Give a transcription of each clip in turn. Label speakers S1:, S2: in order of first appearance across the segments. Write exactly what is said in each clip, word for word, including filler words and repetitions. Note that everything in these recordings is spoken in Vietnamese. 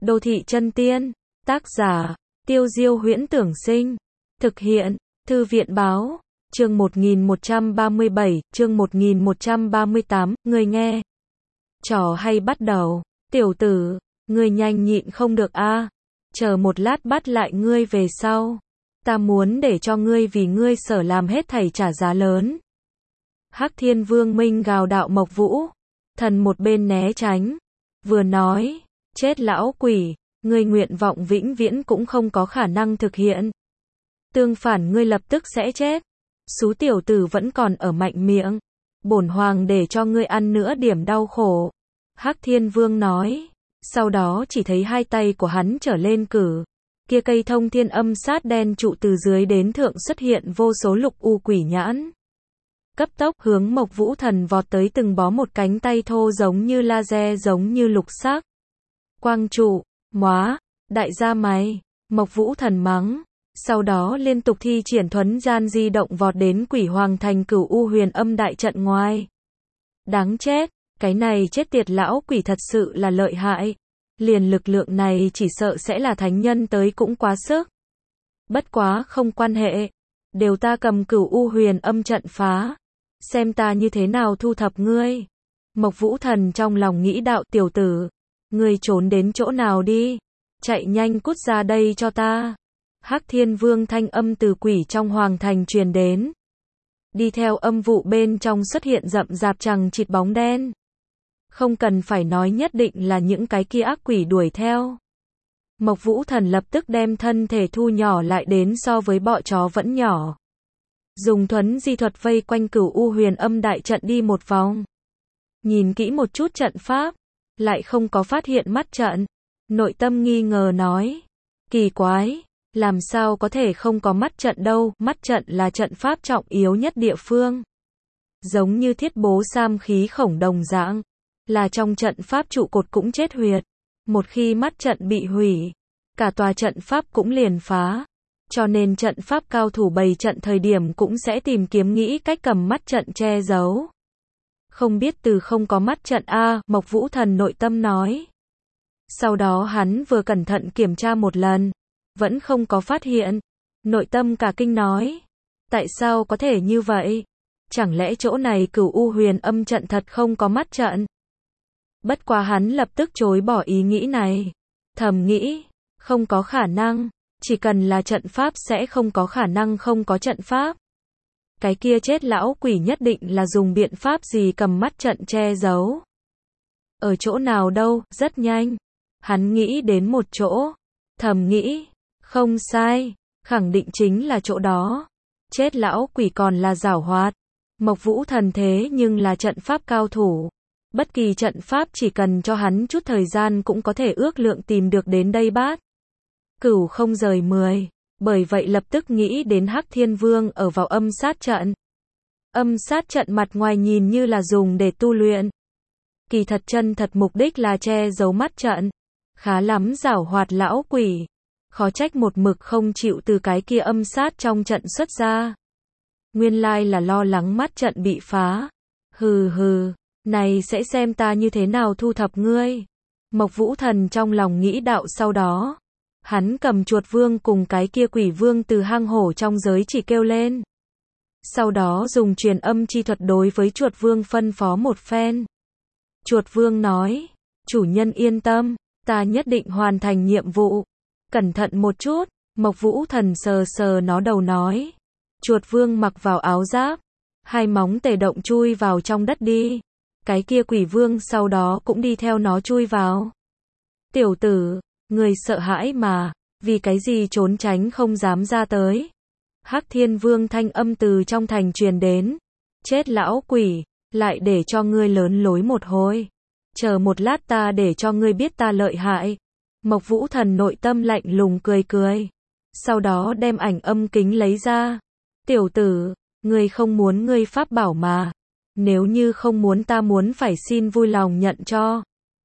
S1: Đô thị chân tiên, tác giả, Tiêu Diêu Huyễn Tưởng Sinh, thực hiện, Thư viện Báo, chương một nghìn một trăm ba mươi bảy, chương một nghìn một trăm ba mươi tám, người nghe. Trò hay bắt đầu, tiểu tử, người nhanh nhịn không được a, à? Chờ một lát bắt lại ngươi về sau. Ta muốn để cho ngươi vì ngươi sở làm hết thảy trả giá lớn. Hắc Thiên Vương Minh gào đạo Mộc Vũ, thần một bên né tránh, vừa nói, chết lão quỷ, ngươi nguyện vọng vĩnh viễn cũng không có khả năng thực hiện. Tương phản ngươi lập tức sẽ chết. Xú tiểu tử vẫn còn ở mạnh miệng, bổn hoàng để cho ngươi ăn nữa điểm đau khổ. Hắc Thiên Vương nói, sau đó chỉ thấy hai tay của hắn trở lên cử. Kia cây thông thiên âm sát đen trụ từ dưới đến thượng xuất hiện vô số lục u quỷ nhãn. Cấp tốc hướng Mộc Vũ Thần vọt tới, từng bó một cánh tay thô giống như laser, giống như lục sắc. Quang trụ, móa, đại gia mày, Mộc Vũ Thần mắng. Sau đó liên tục thi triển thuấn gian di động vọt đến Quỷ Hoàng Thành Cửu U Huyền Âm đại trận ngoài. Đáng chết, cái này chết tiệt lão quỷ thật sự là lợi hại. Liền lực lượng này chỉ sợ sẽ là thánh nhân tới cũng quá sức. Bất quá không quan hệ, đều ta cầm Cửu U Huyền Âm trận phá, xem ta như thế nào thu thập ngươi. Mộc Vũ Thần trong lòng nghĩ đạo, tiểu tử, ngươi trốn đến chỗ nào đi, chạy nhanh cút ra đây cho ta. Hắc Thiên Vương thanh âm từ quỷ trong hoàng thành truyền đến. Đi theo âm vụ bên trong xuất hiện rậm rạp chằng chịt bóng đen. Không cần phải nói, nhất định là những cái kia ác quỷ đuổi theo. Mộc Vũ Thần lập tức đem thân thể thu nhỏ lại đến so với bọ chó vẫn nhỏ. Dùng thuấn di thuật vây quanh Cửu U Huyền Âm đại trận đi một vòng. Nhìn kỹ một chút trận pháp, lại không có phát hiện mắt trận. Nội tâm nghi ngờ nói, kỳ quái, làm sao có thể không có mắt trận đâu, mắt trận là trận pháp trọng yếu nhất địa phương. Giống như thiết bố sam khí khổng đồng dạng, là trong trận pháp trụ cột cũng chết huyệt. Một khi mắt trận bị hủy, cả tòa trận pháp cũng liền phá. Cho nên trận pháp cao thủ bày trận thời điểm cũng sẽ tìm kiếm nghĩ cách cầm mắt trận che giấu. Không biết từ không có mắt trận a, Mộc Vũ Thần nội tâm nói. Sau đó hắn vừa cẩn thận kiểm tra một lần, vẫn không có phát hiện. Nội tâm cả kinh nói, tại sao có thể như vậy? Chẳng lẽ chỗ này Cửu U Huyền Âm trận thật không có mắt trận? Bất quá hắn lập tức chối bỏ ý nghĩ này. Thầm nghĩ, không có khả năng, chỉ cần là trận pháp sẽ không có khả năng không có trận pháp. Cái kia chết lão quỷ nhất định là dùng biện pháp gì cầm mắt trận che giấu. Ở chỗ nào đâu, rất nhanh. Hắn nghĩ đến một chỗ, thầm nghĩ, không sai, khẳng định chính là chỗ đó. Chết lão quỷ còn là giảo hoạt. Mộc Vũ Thần thế nhưng là trận pháp cao thủ. Bất kỳ trận pháp chỉ cần cho hắn chút thời gian cũng có thể ước lượng tìm được đến đây bát. Cửu không rời mười, bởi vậy lập tức nghĩ đến Hắc Thiên Vương ở vào âm sát trận. Âm sát trận mặt ngoài nhìn như là dùng để tu luyện. Kỳ thật chân thật mục đích là che giấu mắt trận. Khá lắm giảo hoạt lão quỷ. Khó trách một mực không chịu từ cái kia âm sát trong trận xuất ra. Nguyên lai là lo lắng mắt trận bị phá. Hừ hừ, này sẽ xem ta như thế nào thu thập ngươi. Mộc Vũ Thần trong lòng nghĩ đạo, sau đó. Hắn cầm chuột vương cùng cái kia quỷ vương từ hang hổ trong giới chỉ kêu lên. Sau đó dùng truyền âm chi thuật đối với chuột vương phân phó một phen. Chuột vương nói, chủ nhân yên tâm, ta nhất định hoàn thành nhiệm vụ. Cẩn thận một chút, Mộc Vũ Thần sờ sờ nó đầu nói. Chuột vương mặc vào áo giáp, hai móng tề động chui vào trong đất đi. Cái kia quỷ vương sau đó cũng đi theo nó chui vào. Tiểu tử, người sợ hãi mà, vì cái gì trốn tránh không dám ra tới. Hắc Thiên Vương thanh âm từ trong thành truyền đến. Chết lão quỷ, lại để cho ngươi lớn lối một hồi. Chờ một lát ta để cho ngươi biết ta lợi hại. Mộc Vũ Thần nội tâm lạnh lùng cười cười. Sau đó đem ảnh âm kính lấy ra. Tiểu tử, ngươi không muốn ngươi pháp bảo mà. Nếu như không muốn ta muốn phải xin vui lòng nhận cho.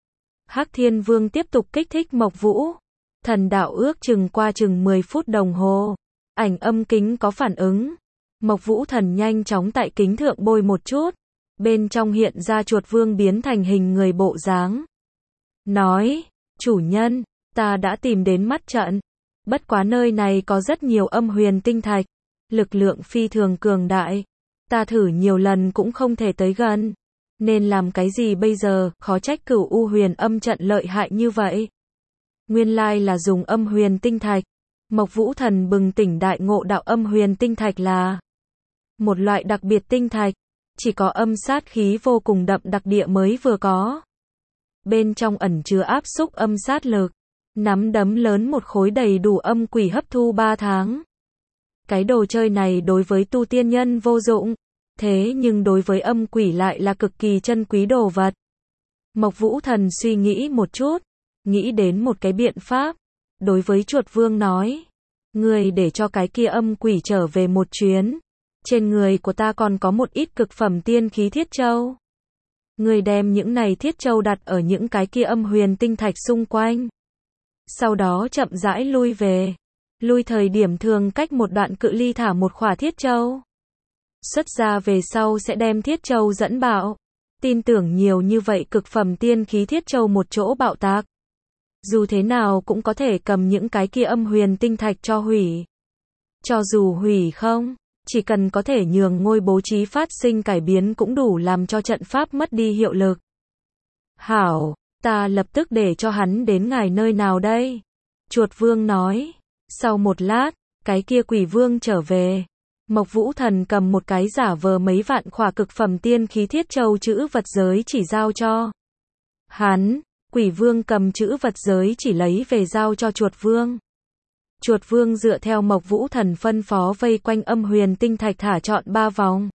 S1: Hắc Thiên Vương tiếp tục kích thích Mộc Vũ Thần đạo ước chừng qua chừng mười phút đồng hồ. Ảnh âm kính có phản ứng. Mộc Vũ Thần nhanh chóng tại kính thượng bôi một chút. Bên trong hiện ra chuột vương biến thành hình người bộ dáng. Nói, chủ nhân, ta đã tìm đến mắt trận. Bất quá nơi này có rất nhiều âm huyền tinh thạch, lực lượng phi thường cường đại. Ta thử nhiều lần cũng không thể tới gần. Nên làm cái gì bây giờ, khó trách Cửu U huyền âm trận lợi hại như vậy. Nguyên lai là dùng âm huyền tinh thạch. Mộc Vũ Thần bừng tỉnh đại ngộ, đạo âm huyền tinh thạch là một loại đặc biệt tinh thạch, chỉ có âm sát khí vô cùng đậm đặc địa mới vừa có. Bên trong ẩn chứa áp xúc âm sát lực, nắm đấm lớn một khối đầy đủ âm quỷ hấp thu ba tháng. Cái đồ chơi này đối với tu tiên nhân vô dụng, thế nhưng đối với âm quỷ lại là cực kỳ chân quý đồ vật. Mộc Vũ Thần suy nghĩ một chút, nghĩ đến một cái biện pháp, đối với Chuột Vương nói, ngươi để cho cái kia âm quỷ trở về một chuyến, trên người của ta còn có một ít cực phẩm tiên khí thiết châu. Ngươi đem những này thiết châu đặt ở những cái kia âm huyền tinh thạch xung quanh. Sau đó chậm rãi lui về. Lui thời điểm thường cách một đoạn cự ly thả một khỏa thiết châu. Xuất ra về sau sẽ đem thiết châu dẫn bạo. Tin tưởng nhiều như vậy cực phẩm tiên khí thiết châu một chỗ bạo tạc. Dù thế nào cũng có thể cầm những cái kia âm huyền tinh thạch cho hủy. Cho dù hủy không, chỉ cần có thể nhường ngôi bố trí phát sinh cải biến cũng đủ làm cho trận pháp mất đi hiệu lực. Hảo, ta lập tức để cho hắn đến ngài nơi nào đây? Chuột Vương nói. Sau một lát, cái kia quỷ vương trở về. Mộc Vũ Thần cầm một cái giả vờ mấy vạn khỏa cực phẩm tiên khí thiết châu chữ vật giới chỉ giao cho hắn. Quỷ vương cầm chữ vật giới chỉ lấy về giao cho Chuột Vương. Chuột Vương dựa theo Mộc Vũ Thần phân phó vây quanh âm huyền tinh thạch thả trọn ba vòng.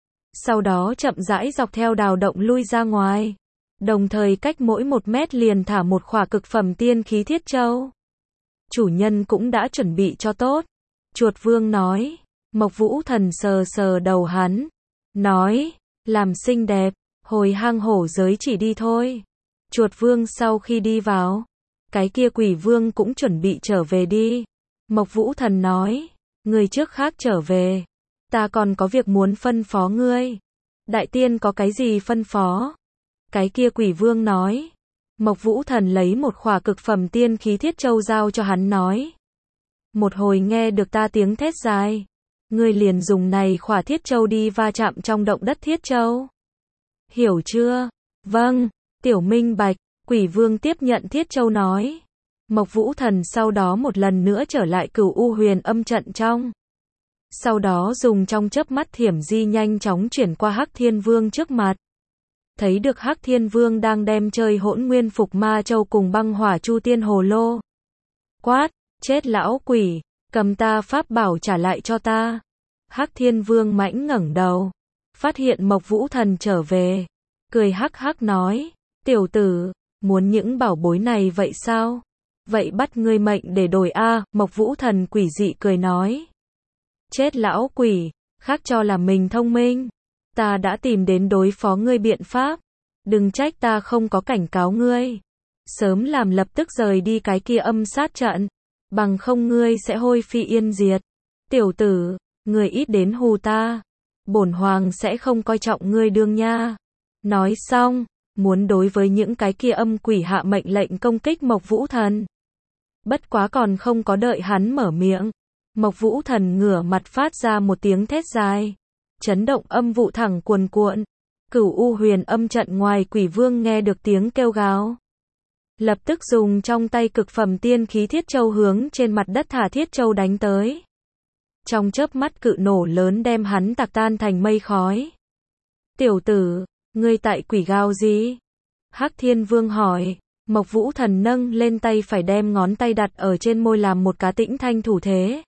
S1: Sau đó chậm rãi dọc theo đào động lui ra ngoài. Đồng thời cách mỗi một mét liền thả một khỏa cực phẩm tiên khí thiết châu. Chủ nhân cũng đã chuẩn bị cho tốt. Chuột Vương nói. Mộc Vũ Thần sờ sờ đầu hắn. Nói. Làm xinh đẹp. Hồi hang hổ giới chỉ đi thôi. Chuột Vương sau khi đi vào. Cái kia quỷ vương cũng chuẩn bị trở về đi. Mộc Vũ Thần nói. Người trước khác trở về. Ta còn có việc muốn phân phó ngươi. Đại tiên có cái gì phân phó? Cái kia quỷ vương nói. Mộc Vũ Thần lấy một khỏa cực phẩm tiên khí thiết châu giao cho hắn nói. Một hồi nghe được ta tiếng thét dài. Ngươi liền dùng này khỏa thiết châu đi va chạm trong động đất thiết châu. Hiểu chưa? Vâng, tiểu minh bạch. Quỷ vương tiếp nhận thiết châu nói. Mộc Vũ Thần sau đó một lần nữa trở lại Cửu U huyền âm trận trong. Sau đó dùng trong chớp mắt thiểm di nhanh chóng chuyển qua Hắc Thiên Vương trước mặt. Thấy được Hắc Thiên Vương đang đem chơi hỗn nguyên phục ma châu cùng băng hỏa chu tiên hồ lô. Quát, chết lão quỷ, cầm ta pháp bảo trả lại cho ta. Hắc Thiên Vương mãnh ngẩng đầu, phát hiện Mộc Vũ Thần trở về, cười hắc hắc nói, tiểu tử, muốn những bảo bối này vậy sao? Vậy bắt ngươi mệnh để đổi a. Mộc Vũ Thần quỷ dị cười nói. Chết lão quỷ, khác cho là mình thông minh. Ta đã tìm đến đối phó ngươi biện pháp. Đừng trách ta không có cảnh cáo ngươi. Sớm làm lập tức rời đi cái kia âm sát trận. Bằng không ngươi sẽ hôi phi yên diệt. Tiểu tử, ngươi ít đến hù ta. Bổn hoàng sẽ không coi trọng ngươi đương nha. Nói xong, muốn đối với những cái kia âm quỷ hạ mệnh lệnh công kích Mộc Vũ Thần. Bất quá còn không có đợi hắn mở miệng. Mộc Vũ Thần ngửa mặt phát ra một tiếng thét dài. Chấn động âm vụ thẳng cuồn cuộn. Cửu U huyền âm trận ngoài quỷ vương nghe được tiếng kêu gào. Lập tức dùng trong tay cực phẩm tiên khí thiết châu hướng trên mặt đất thả thiết châu đánh tới. Trong chớp mắt cự nổ lớn đem hắn tạc tan thành mây khói. Tiểu tử, ngươi tại quỷ gào gì? Hắc Thiên Vương hỏi. Mộc Vũ Thần nâng lên tay phải đem ngón tay đặt ở trên môi làm một cá tĩnh thanh thủ thế.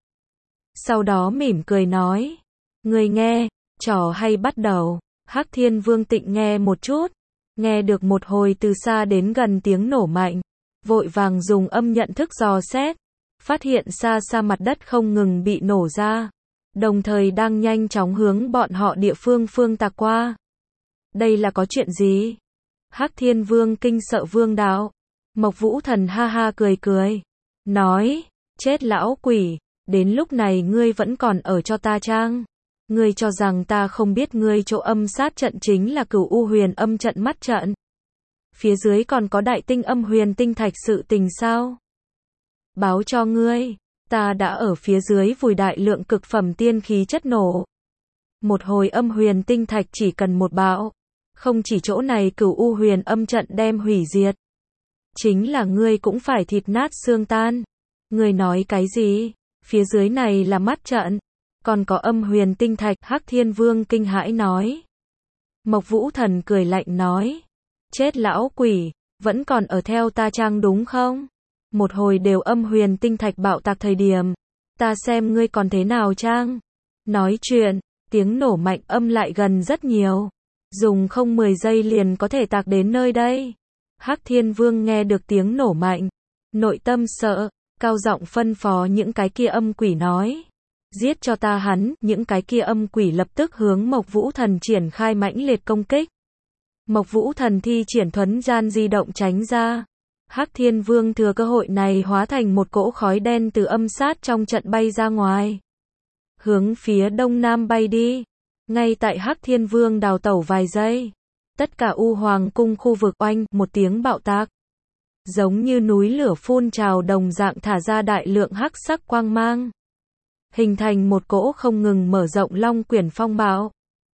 S1: Sau đó mỉm cười nói. Ngươi nghe, trò hay bắt đầu. Hắc Thiên Vương tịnh nghe một chút. Nghe được một hồi từ xa đến gần tiếng nổ mạnh. Vội vàng dùng âm nhận thức dò xét. Phát hiện xa xa mặt đất không ngừng bị nổ ra. Đồng thời đang nhanh chóng hướng bọn họ địa phương phương tạc qua. Đây là có chuyện gì? Hắc Thiên Vương kinh sợ vương đạo. Mộc Vũ Thần ha ha cười cười. Nói, chết lão quỷ, đến lúc này ngươi vẫn còn ở cho ta chăng? Ngươi cho rằng ta không biết ngươi chỗ âm sát trận chính là Cửu U huyền âm trận mắt trận. Phía dưới còn có đại tinh âm huyền tinh thạch sự tình sao? Báo cho ngươi, ta đã ở phía dưới vùi đại lượng cực phẩm tiên khí chất nổ. Một hồi âm huyền tinh thạch chỉ cần một bão. Không chỉ chỗ này cửu u huyền âm trận đem hủy diệt. Chính là ngươi cũng phải thịt nát xương tan. Ngươi nói cái gì? Phía dưới này là mắt trận. Còn có âm huyền tinh thạch, Hắc Thiên Vương kinh hãi nói. Mộc Vũ Thần cười lạnh nói. Chết lão quỷ, vẫn còn ở theo ta trang đúng không? Một hồi đều âm huyền tinh thạch bạo tạc thời điểm. Ta xem ngươi còn thế nào trang? Nói chuyện, tiếng nổ mạnh âm lại gần rất nhiều. Dùng không mười giây liền có thể tạc đến nơi đây. Hắc Thiên Vương nghe được tiếng nổ mạnh. Nội tâm sợ, cao giọng phân phó những cái kia âm quỷ nói. Giết cho ta hắn, những cái kia âm quỷ lập tức hướng Mộc Vũ Thần triển khai mãnh liệt công kích. Mộc Vũ Thần thi triển thuấn gian di động tránh ra. Hắc Thiên Vương thừa cơ hội này hóa thành một cỗ khói đen từ âm sát trong trận bay ra ngoài. Hướng phía đông nam bay đi. Ngay tại Hắc Thiên Vương đào tẩu vài giây. Tất cả U Hoàng cung khu vực oanh, một tiếng bạo tạc. Giống như núi lửa phun trào đồng dạng thả ra đại lượng hắc sắc quang mang. Hình thành một cỗ không ngừng mở rộng long quyển phong bạo.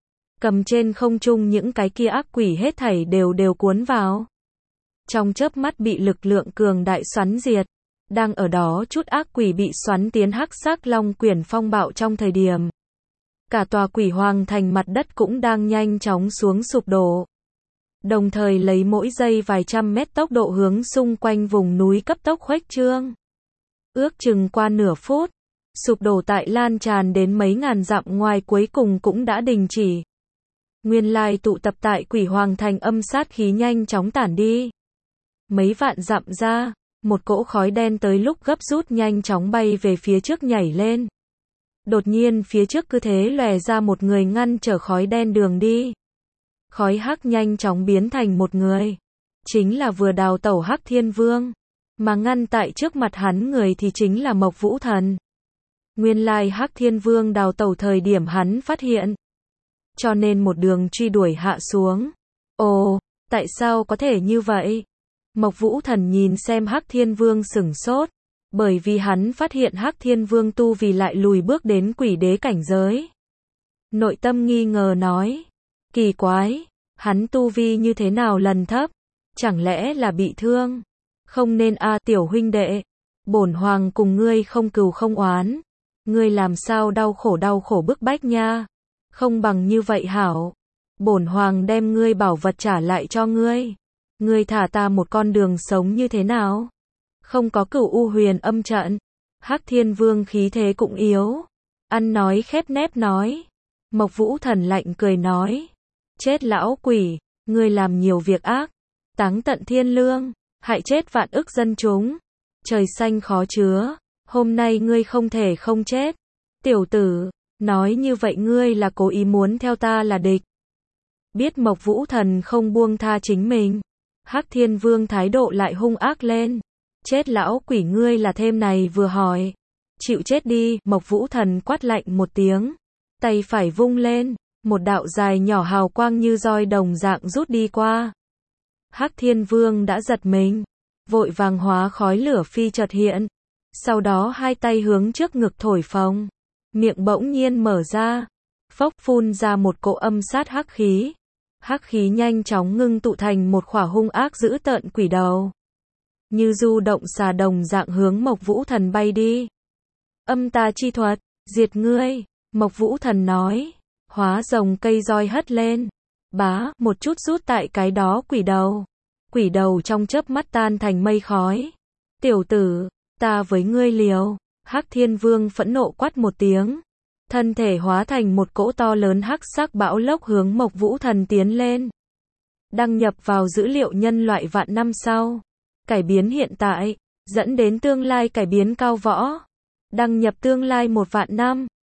S1: Cầm trên không trung những cái kia ác quỷ hết thảy đều đều cuốn vào. Trong chớp mắt bị lực lượng cường đại xoắn diệt. Đang ở đó chút ác quỷ bị xoắn tiến hắc sắc long quyển phong bạo trong thời điểm. Cả tòa quỷ hoàng thành mặt đất cũng đang nhanh chóng xuống sụp đổ. Đồng thời lấy mỗi giây vài trăm mét tốc độ hướng xung quanh vùng núi cấp tốc khuếch trương. Ước chừng qua nửa phút, sụp đổ tại lan tràn đến mấy ngàn dặm ngoài cuối cùng cũng đã đình chỉ. Nguyên lai tụ tập tại quỷ hoàng thành âm sát khí nhanh chóng tản đi. Mấy vạn dặm ra, một cỗ khói đen tới lúc gấp rút nhanh chóng bay về phía trước nhảy lên. Đột nhiên phía trước cứ thế lòe ra một người ngăn trở khói đen đường đi. Khói hắc nhanh chóng biến thành một người. Chính là vừa đào tẩu Hắc Thiên Vương. Mà ngăn tại trước mặt hắn người thì chính là Mộc Vũ Thần. Nguyên lai Hắc Thiên Vương đào tẩu thời điểm hắn phát hiện. Cho nên một đường truy đuổi hạ xuống. Ồ, tại sao có thể như vậy? Mộc Vũ Thần nhìn xem Hắc Thiên Vương sửng sốt. Bởi vì hắn phát hiện Hắc Thiên Vương tu vì lại lùi bước đến quỷ đế cảnh giới. Nội tâm nghi ngờ nói. Kỳ quái, hắn tu vi như thế nào lần thấp? Chẳng lẽ là bị thương? Không nên a à, tiểu huynh đệ. Bổn hoàng cùng ngươi không cừu không oán. Ngươi làm sao đau khổ đau khổ bức bách nha. Không bằng như vậy hảo. Bổn hoàng đem ngươi bảo vật trả lại cho ngươi. Ngươi thả ta một con đường sống như thế nào? Không có cửu u huyền âm trận. Hắc Thiên Vương khí thế cũng yếu. Ăn nói khép nép nói. Mộc Vũ Thần lạnh cười nói. Chết lão quỷ, ngươi làm nhiều việc ác. Táng tận thiên lương, hại chết vạn ức dân chúng. Trời xanh khó chứa, hôm nay ngươi không thể không chết. Tiểu tử, nói như vậy ngươi là cố ý muốn theo ta là địch. Biết Mộc Vũ Thần không buông tha chính mình. Hắc Thiên Vương thái độ lại hung ác lên. Chết lão quỷ ngươi là thêm này vừa hỏi. Chịu chết đi, Mộc Vũ Thần quát lạnh một tiếng. Tay phải vung lên, một đạo dài nhỏ hào quang như roi đồng dạng rút đi qua. Hắc Thiên Vương đã giật mình, vội vàng hóa khói lửa phi chợt hiện. Sau đó hai tay hướng trước ngực thổi phồng, miệng bỗng nhiên mở ra, phốc phun ra một cỗ âm sát hắc khí. Hắc khí nhanh chóng ngưng tụ thành một khỏa hung ác dữ tợn quỷ đầu. Như du động xà đồng dạng hướng Mộc Vũ Thần bay đi. Âm tà chi thuật, diệt ngươi, Mộc Vũ Thần nói, hóa rồng cây roi hất lên. Bá, một chút rút tại cái đó quỷ đầu. Quỷ đầu trong chớp mắt tan thành mây khói. Tiểu tử, ta với ngươi liều. Hắc Thiên Vương phẫn nộ quát một tiếng. Thân thể hóa thành một cỗ to lớn hắc sắc bão lốc hướng Mộc Vũ Thần tiến lên. Đăng nhập vào dữ liệu nhân loại vạn năm sau. Cải biến hiện tại, dẫn đến tương lai cải biến cao võ. Đăng nhập tương lai một vạn năm.